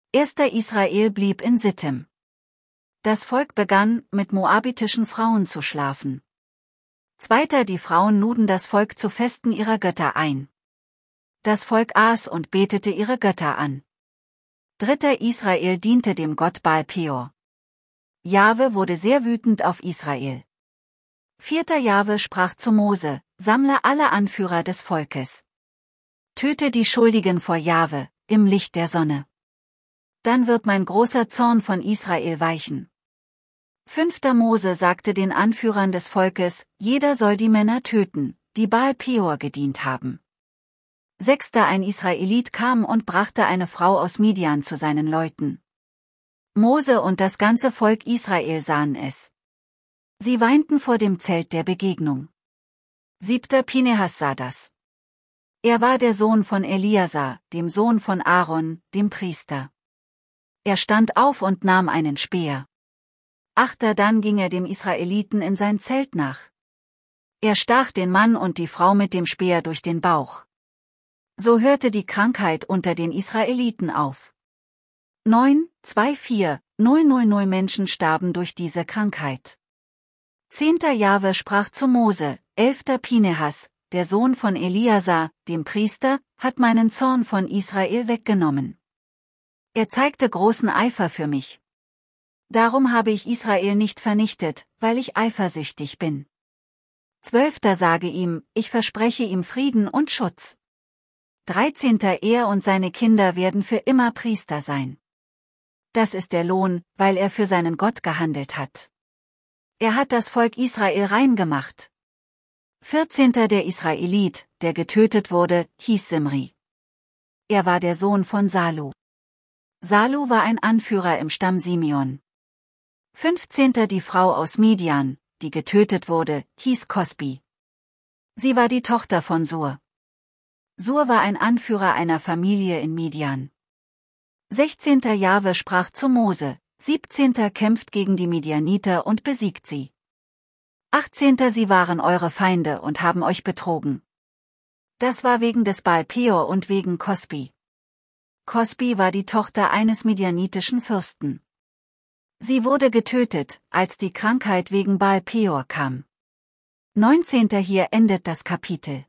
1. Israel blieb in Sittim. Das Volk begann, mit moabitischen Frauen zu schlafen. 2. Die Frauen luden das Volk zu Festen ihrer Götter ein. Das Volk aß und betete ihre Götter an. 3. Israel diente dem Gott Baal Peor. Jahwe wurde sehr wütend auf Israel. 4. Jahwe sprach zu Mose: Sammle alle Anführer des Volkes. Töte die Schuldigen vor Jahwe, im Licht der Sonne. Dann wird mein großer Zorn von Israel weichen. 5. Mose sagte den Anführern des Volkes: Jeder soll die Männer töten, die Baal Peor gedient haben. 6. Ein Israelit kam und brachte eine Frau aus Midian zu seinen Leuten. Mose und das ganze Volk Israel sahen es. Sie weinten vor dem Zelt der Begegnung. 7. Pinehas sah das. Er war der Sohn von Eliasar, dem Sohn von Aaron, dem Priester. Er stand auf und nahm einen Speer. 8. Dann ging er dem Israeliten in sein Zelt nach. Er stach den Mann und die Frau mit dem Speer durch den Bauch. So hörte die Krankheit unter den Israeliten auf. 9, 2, 4, 000 Menschen starben durch diese Krankheit. 10. Jahwe sprach zu Mose: 11. Pinehas, der Sohn von Eliasar, dem Priester, hat meinen Zorn von Israel weggenommen. Er zeigte großen Eifer für mich. Darum habe ich Israel nicht vernichtet, weil ich eifersüchtig bin. 12. Sage ihm: Ich verspreche ihm Frieden und Schutz. 13. Er und seine Kinder werden für immer Priester sein. Das ist der Lohn, weil er für seinen Gott gehandelt hat. Er hat das Volk Israel rein gemacht. 14. Der Israelit, der getötet wurde, hieß Simri. Er war der Sohn von Salu. Salu war ein Anführer im Stamm Simeon. 15. Die Frau aus Midian, die getötet wurde, hieß Kosbi. Sie war die Tochter von Sur. Sur war ein Anführer einer Familie in Midian. 16. Jahwe sprach zu Mose: 17. Kämpft gegen die Midianiter und besiegt sie. 18. Sie waren eure Feinde und haben euch betrogen. Das war wegen des Baal Peor und wegen Kosbi. Kosbi war die Tochter eines midianitischen Fürsten. Sie wurde getötet, als die Krankheit wegen Baal Peor kam. 19. Hier endet das Kapitel.